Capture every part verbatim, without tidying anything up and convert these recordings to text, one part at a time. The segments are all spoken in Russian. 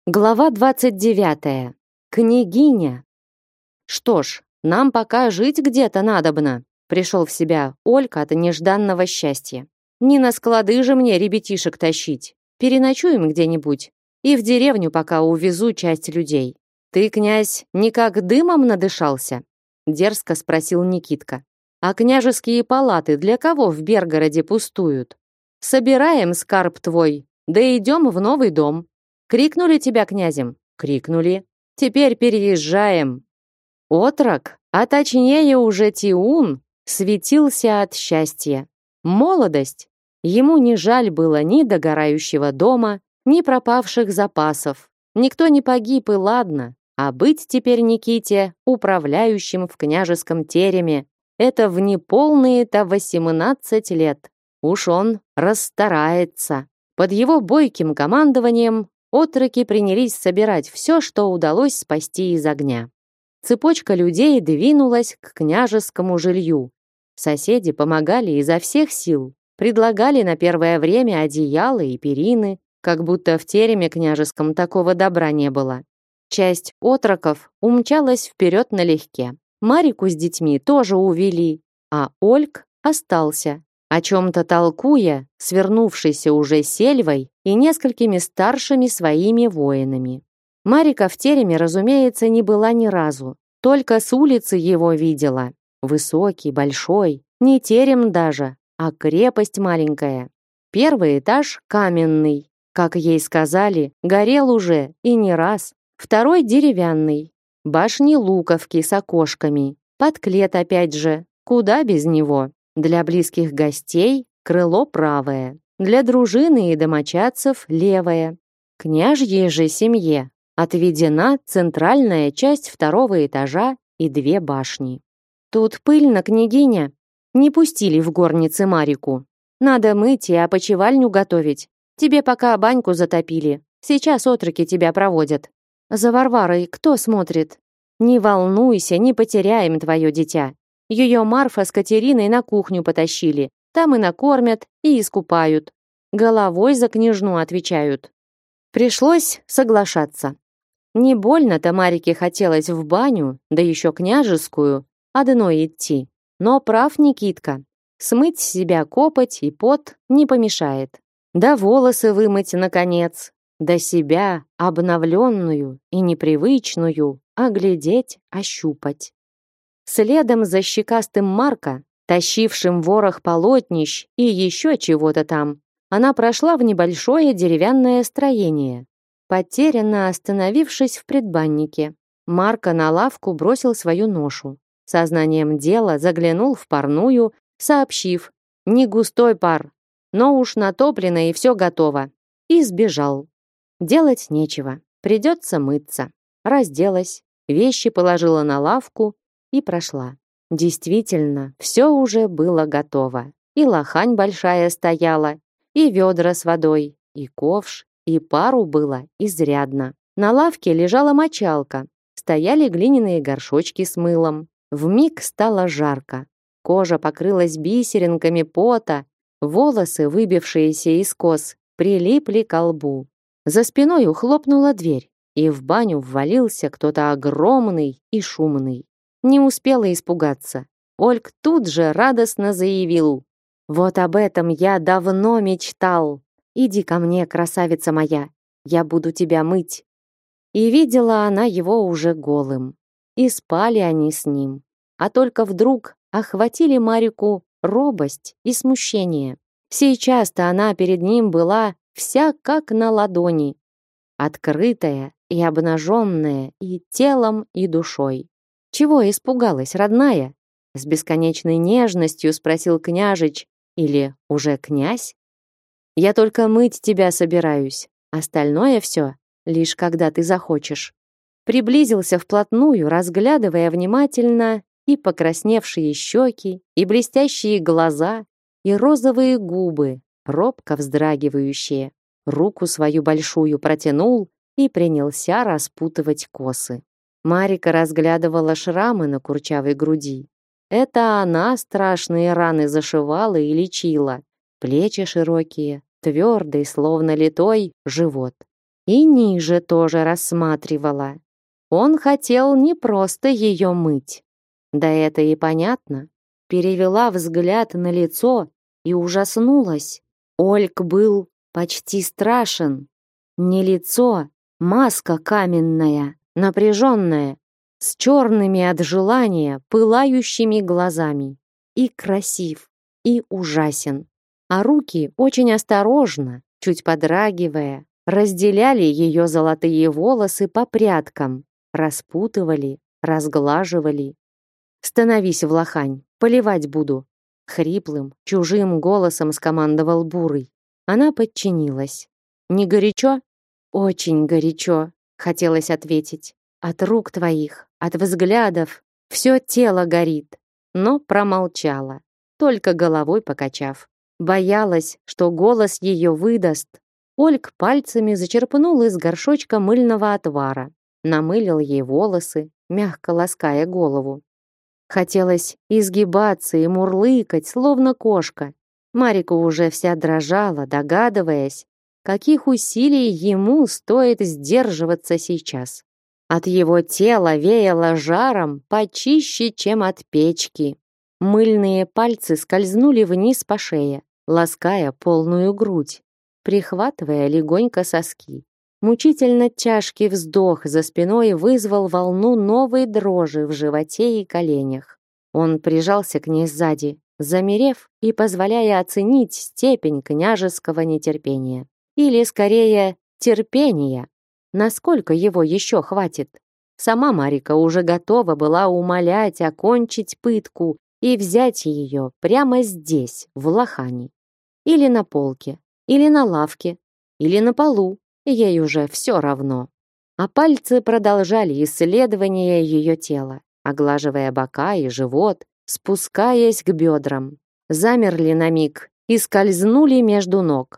Глава двадцать девятая. Княгиня. Что ж, нам пока жить где-то надобно. Пришел в себя Олька от нежданного счастья. Не на склады же мне ребятишек тащить. Переночуем где-нибудь. И в деревню пока увезу часть людей. Ты, князь, никак дымом надышался? Дерзко спросил Никитка. А княжеские палаты для кого в Бергороде пустуют? Собираем скарб твой, да идем в новый дом. Крикнули тебя князем? Крикнули. Теперь переезжаем. Отрок, а точнее уже Тиун, светился от счастья. Молодость. Ему не жаль было ни догорающего дома, ни пропавших запасов. Никто не погиб, и ладно. А быть теперь Никите управляющим в княжеском тереме — это в неполные-то восемнадцать лет. Уж он расстарается. Под его бойким командованием отроки принялись собирать все, что удалось спасти из огня. Цепочка людей двинулась к княжескому жилью. Соседи помогали изо всех сил, предлагали на первое время одеяла и перины, как будто в тереме княжеском такого добра не было. Часть отроков умчалась вперед налегке. Марику с детьми тоже увели, а Ольг остался, о чем-то толкуя, свернувшийся уже сельвой и несколькими старшими своими воинами. Марика в тереме, разумеется, не была ни разу, только с улицы его видела. Высокий, большой, не терем даже, а крепость маленькая. Первый этаж каменный, как ей сказали, горел уже и не раз. Второй деревянный, башни луковки с окошками, подклет опять же, куда без него. Для близких гостей крыло правое, для дружины и домочадцев левое. Княжьей же семье отведена центральная часть второго этажа и две башни. Тут пыльно, княгиня. Не пустили в горнице Марику. Надо мыть и опочивальню готовить. Тебе пока баньку затопили. Сейчас отроки тебя проводят. За Варварой кто смотрит? Не волнуйся, не потеряем твое дитя. Ее Марфа с Катериной на кухню потащили. Там и накормят, и искупают. Головой за княжну отвечают. Пришлось соглашаться. Не больно-то Марике хотелось в баню, да еще княжескую, одной идти. Но прав Никитка. Смыть с себя копоть и пот не помешает. Да волосы вымыть, наконец. Да себя, обновленную и непривычную, оглядеть, ощупать. Следом за щекастым Марка, тащившим ворох полотнищ и еще чего-то там, она прошла в небольшое деревянное строение, потерянно остановившись в предбаннике. Марка на лавку бросил свою ношу. Сознанием дела заглянул в парную, сообщив: «Не густой пар, но уж натоплено и все готово». И сбежал. Делать нечего, придется мыться. Разделась, вещи положила на лавку и прошла. Действительно, все уже было готово. И лохань большая стояла, и ведра с водой, и ковш, и пару было изрядно. На лавке лежала мочалка, стояли глиняные горшочки с мылом. Вмиг стало жарко. Кожа покрылась бисеринками пота, волосы, выбившиеся из кос, прилипли к лбу. За спиной ухлопнула дверь, и в баню ввалился кто-то огромный и шумный. Не успела испугаться. Ольг тут же радостно заявил: «Вот об этом я давно мечтал. Иди ко мне, красавица моя, я буду тебя мыть». И видела она его уже голым. И спали они с ним. А только вдруг охватили Марику робость и смущение. Сейчас-то она перед ним была вся как на ладони, открытая и обнаженная и телом, и душой. «Чего испугалась, родная?» С бесконечной нежностью спросил княжич, или уже князь. «Я только мыть тебя собираюсь, остальное все лишь когда ты захочешь». Приблизился вплотную, разглядывая внимательно и покрасневшие щеки, и блестящие глаза, и розовые губы, робко вздрагивающие. Руку свою большую протянул и принялся распутывать косы. Марика разглядывала шрамы на курчавой груди. Это она страшные раны зашивала и лечила. Плечи широкие, твердый, словно литой, живот. И ниже тоже рассматривала. Он хотел не просто ее мыть. Да это и понятно. Перевела взгляд на лицо и ужаснулась. Ольг был почти страшен. Не лицо, маска каменная, напряженная, с черными от желания, пылающими глазами. И красив, и ужасен. А руки очень осторожно, чуть подрагивая, разделяли ее золотые волосы по прядкам, распутывали, разглаживали. «Становись в лохань, поливать буду», — хриплым, чужим голосом скомандовал Бурый. Она подчинилась. «Не горячо?» «Очень горячо», — хотелось ответить. «От рук твоих, от взглядов, все тело горит», но промолчала, только головой покачав. Боялась, что голос ее выдаст. Ольг пальцами зачерпнул из горшочка мыльного отвара, намылил ей волосы, мягко лаская голову. Хотелось изгибаться и мурлыкать, словно кошка. Марика уже вся дрожала, догадываясь, каких усилий ему стоит сдерживаться сейчас. От его тела веяло жаром почище, чем от печки. Мыльные пальцы скользнули вниз по шее, лаская полную грудь, прихватывая легонько соски. Мучительно тяжкий вздох за спиной вызвал волну новой дрожи в животе и коленях. Он прижался к ней сзади, замерев и позволяя оценить степень княжеского нетерпения. Или, скорее, терпения. Насколько его еще хватит? Сама Марика уже готова была умолять окончить пытку и взять ее прямо здесь, в лохани. Или на полке, или на лавке, или на полу. Ей уже все равно. А пальцы продолжали исследование ее тела, оглаживая бока и живот, спускаясь к бедрам. Замерли на миг и скользнули между ног.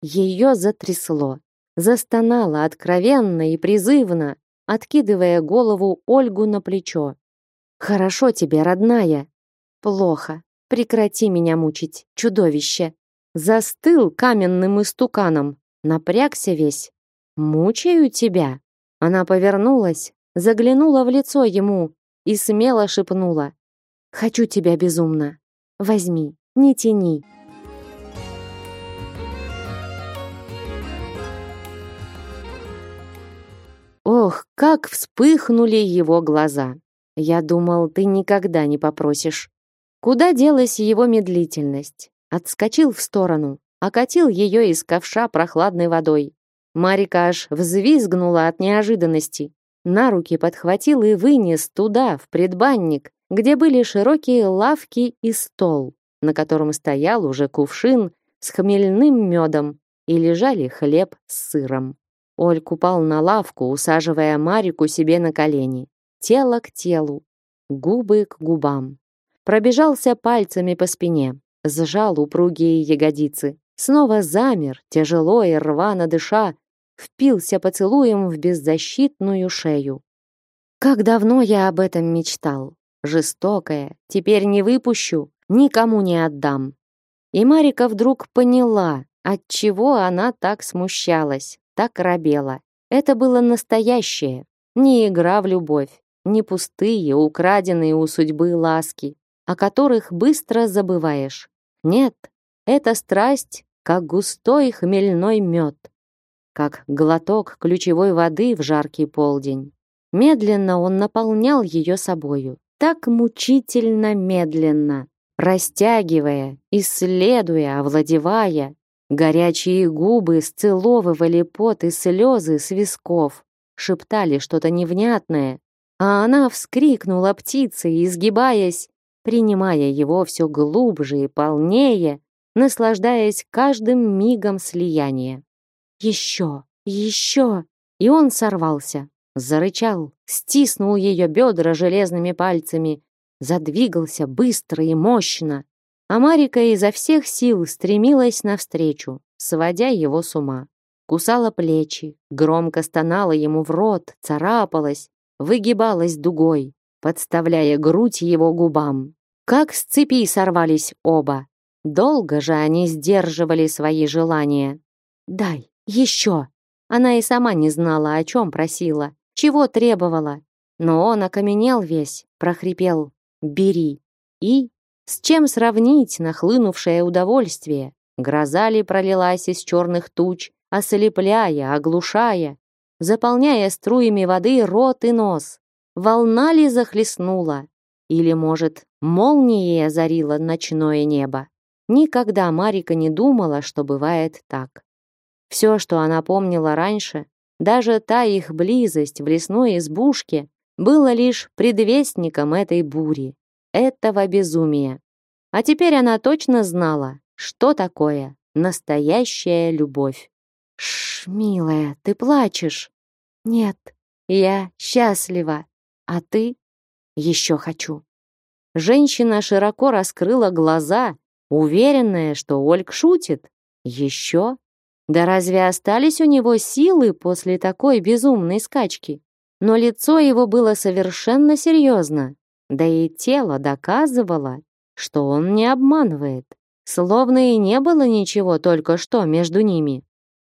Ее затрясло. Застонала откровенно и призывно, откидывая голову Ольгу на плечо. «Хорошо тебе, родная?» «Плохо. Прекрати меня мучить, чудовище!» Застыл каменным истуканом, напрягся весь. «Мучаю тебя?» Она повернулась, заглянула в лицо ему и смело шепнула. «Хочу тебя безумно. Возьми, не тяни». Ох, как вспыхнули его глаза. Я думал, ты никогда не попросишь. Куда делась его медлительность? Отскочил в сторону, окатил ее из ковша прохладной водой. Марика аж взвизгнула от неожиданности. На руки подхватил и вынес туда, в предбанник, где были широкие лавки и стол, на котором стоял уже кувшин с хмельным медом и лежали хлеб с сыром. Ольг упал на лавку, усаживая Марику себе на колени. Тело к телу, губы к губам. Пробежался пальцами по спине, сжал упругие ягодицы. Снова замер, тяжело и рвано дыша, впился поцелуем в беззащитную шею. Как давно я об этом мечтал. Жестокая, теперь не выпущу, никому не отдам. И Марика вдруг поняла, отчего она так смущалась, так робела. Это было настоящее, не игра в любовь, не пустые, украденные у судьбы ласки, о которых быстро забываешь. Нет, это страсть, как густой хмельной мед, как глоток ключевой воды в жаркий полдень. Медленно он наполнял ее собою, так мучительно медленно, растягивая, исследуя, овладевая. Горячие губы сцеловывали пот и слезы с висков, шептали что-то невнятное, а она вскрикнула птицей, изгибаясь, принимая его все глубже и полнее, наслаждаясь каждым мигом слияния. «Еще! Еще!» И он сорвался, зарычал, стиснул ее бедра железными пальцами, задвигался быстро и мощно. А Марика изо всех сил стремилась навстречу, сводя его с ума. Кусала плечи, громко стонала ему в рот, царапалась, выгибалась дугой, подставляя грудь его губам. Как с цепи сорвались оба. Долго же они сдерживали свои желания. «Дай, еще!» Она и сама не знала, о чем просила, чего требовала. Но он окаменел весь, прохрипел: «Бери». И с чем сравнить нахлынувшее удовольствие? Гроза ли пролилась из черных туч, ослепляя, оглушая, заполняя струями воды рот и нос? Волна ли захлестнула? Или, может, молнией озарила ночное небо? Никогда Марика не думала, что бывает так. Все, что она помнила раньше, даже та их близость в лесной избушке, было лишь предвестником этой бури, этого безумия. А теперь она точно знала, что такое настоящая любовь. «Шш, милая, ты плачешь?» «Нет, я счастлива. А ты?» «Еще хочу». Женщина широко раскрыла глаза, уверенная, что Ольг шутит. «Еще?» Да разве остались у него силы после такой безумной скачки? Но лицо его было совершенно серьезно, да и тело доказывало, что он не обманывает, словно и не было ничего только что между ними.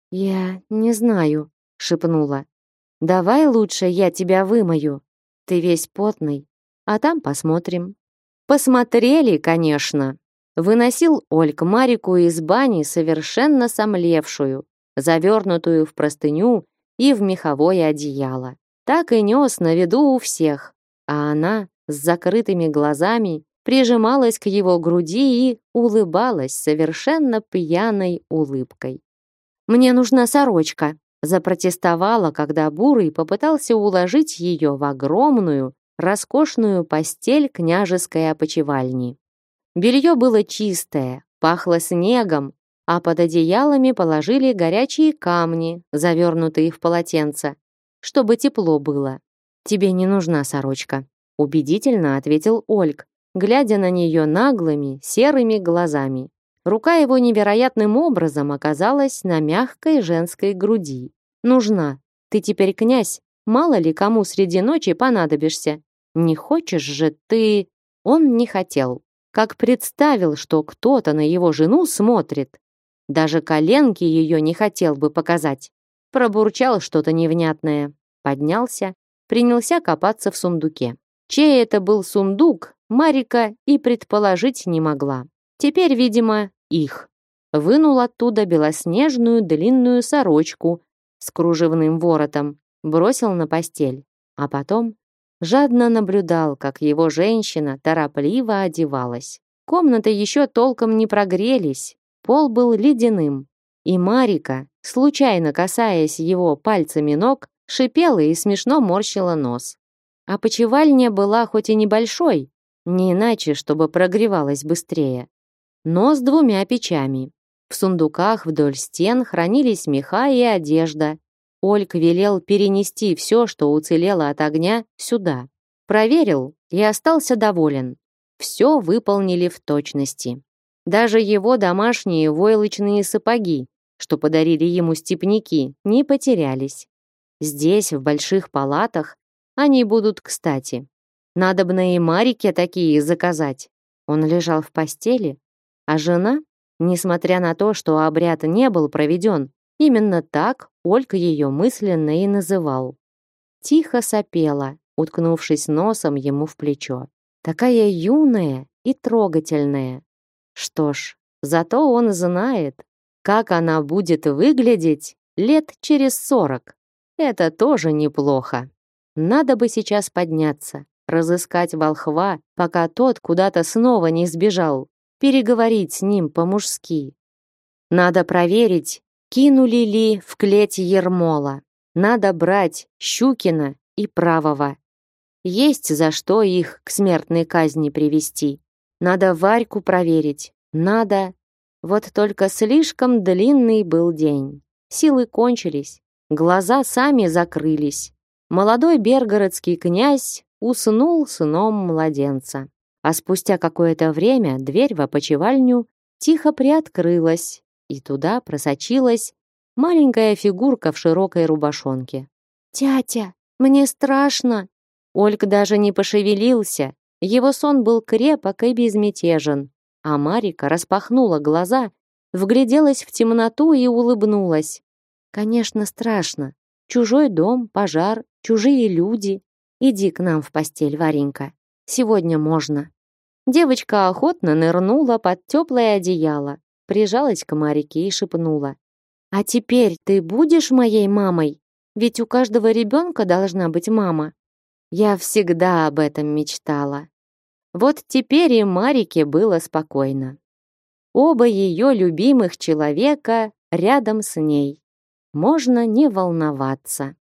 «Я не знаю», — шепнула. «Давай лучше я тебя вымою. Ты весь потный, а там посмотрим». Посмотрели, конечно. Выносил Ольг Марику из бани совершенно сомлевшую, завернутую в простыню и в меховое одеяло. Так и нес на виду у всех, а она с закрытыми глазами прижималась к его груди и улыбалась совершенно пьяной улыбкой. «Мне нужна сорочка», — запротестовала, когда Бурый попытался уложить ее в огромную, роскошную постель княжеской опочивальни. Белье было чистое, пахло снегом, а под одеялами положили горячие камни, завернутые в полотенце, чтобы тепло было. «Тебе не нужна сорочка», — убедительно ответил Ольг, глядя на нее наглыми, серыми глазами. Рука его невероятным образом оказалась на мягкой женской груди. «Нужна. Ты теперь князь. Мало ли кому среди ночи понадобишься. Не хочешь же ты...» Он не хотел. Как представил, что кто-то на его жену смотрит. Даже коленки ее не хотел бы показать. Пробурчал что-то невнятное. Поднялся, принялся копаться в сундуке. Чей это был сундук, Марика и предположить не могла. Теперь, видимо, их. Вынул оттуда белоснежную длинную сорочку с кружевным воротом, бросил на постель, а потом жадно наблюдал, как его женщина торопливо одевалась. Комнаты еще толком не прогрелись, пол был ледяным, и Марика, случайно касаясь его пальцами ног, шипела и смешно морщила нос. Опочивальня была хоть и небольшой, не иначе, чтобы прогревалась быстрее, но с двумя печами. В сундуках вдоль стен хранились меха и одежда. Ольг велел перенести все, что уцелело от огня, сюда. Проверил и остался доволен. Все выполнили в точности. Даже его домашние войлочные сапоги, что подарили ему степняки, не потерялись. Здесь, в больших палатах, они будут кстати. Надобно и Марике такие заказать. Он лежал в постели, а жена, несмотря на то, что обряд не был проведен, именно так Ольга ее мысленно и называл. Тихо сопела, уткнувшись носом ему в плечо. Такая юная и трогательная. Что ж, зато он знает, как она будет выглядеть лет через сорок. Это тоже неплохо. Надо бы сейчас подняться, разыскать волхва, пока тот куда-то снова не сбежал, переговорить с ним по-мужски. Надо проверить, кинули ли в клеть Ермола. Надо брать Щукина и Правого. Есть за что их к смертной казни привести. Надо Варьку проверить. Надо... Вот только слишком длинный был день. Силы кончились. Глаза сами закрылись. Молодой белгородский князь уснул сном младенца. А спустя какое-то время дверь в опочивальню тихо приоткрылась, и туда просочилась маленькая фигурка в широкой рубашонке. «Тятя, мне страшно!» Ольг даже не пошевелился, его сон был крепок и безмятежен, а Марика распахнула глаза, вгляделась в темноту и улыбнулась. Конечно, страшно. Чужой дом, пожар, чужие люди. Иди к нам в постель, Варенька. Сегодня можно. Девочка охотно нырнула под теплое одеяло, прижалась к Марике и шепнула: «А теперь ты будешь моей мамой? Ведь у каждого ребенка должна быть мама». Я всегда об этом мечтала. Вот теперь и Марике было спокойно. Оба ее любимых человека рядом с ней. Можно не волноваться.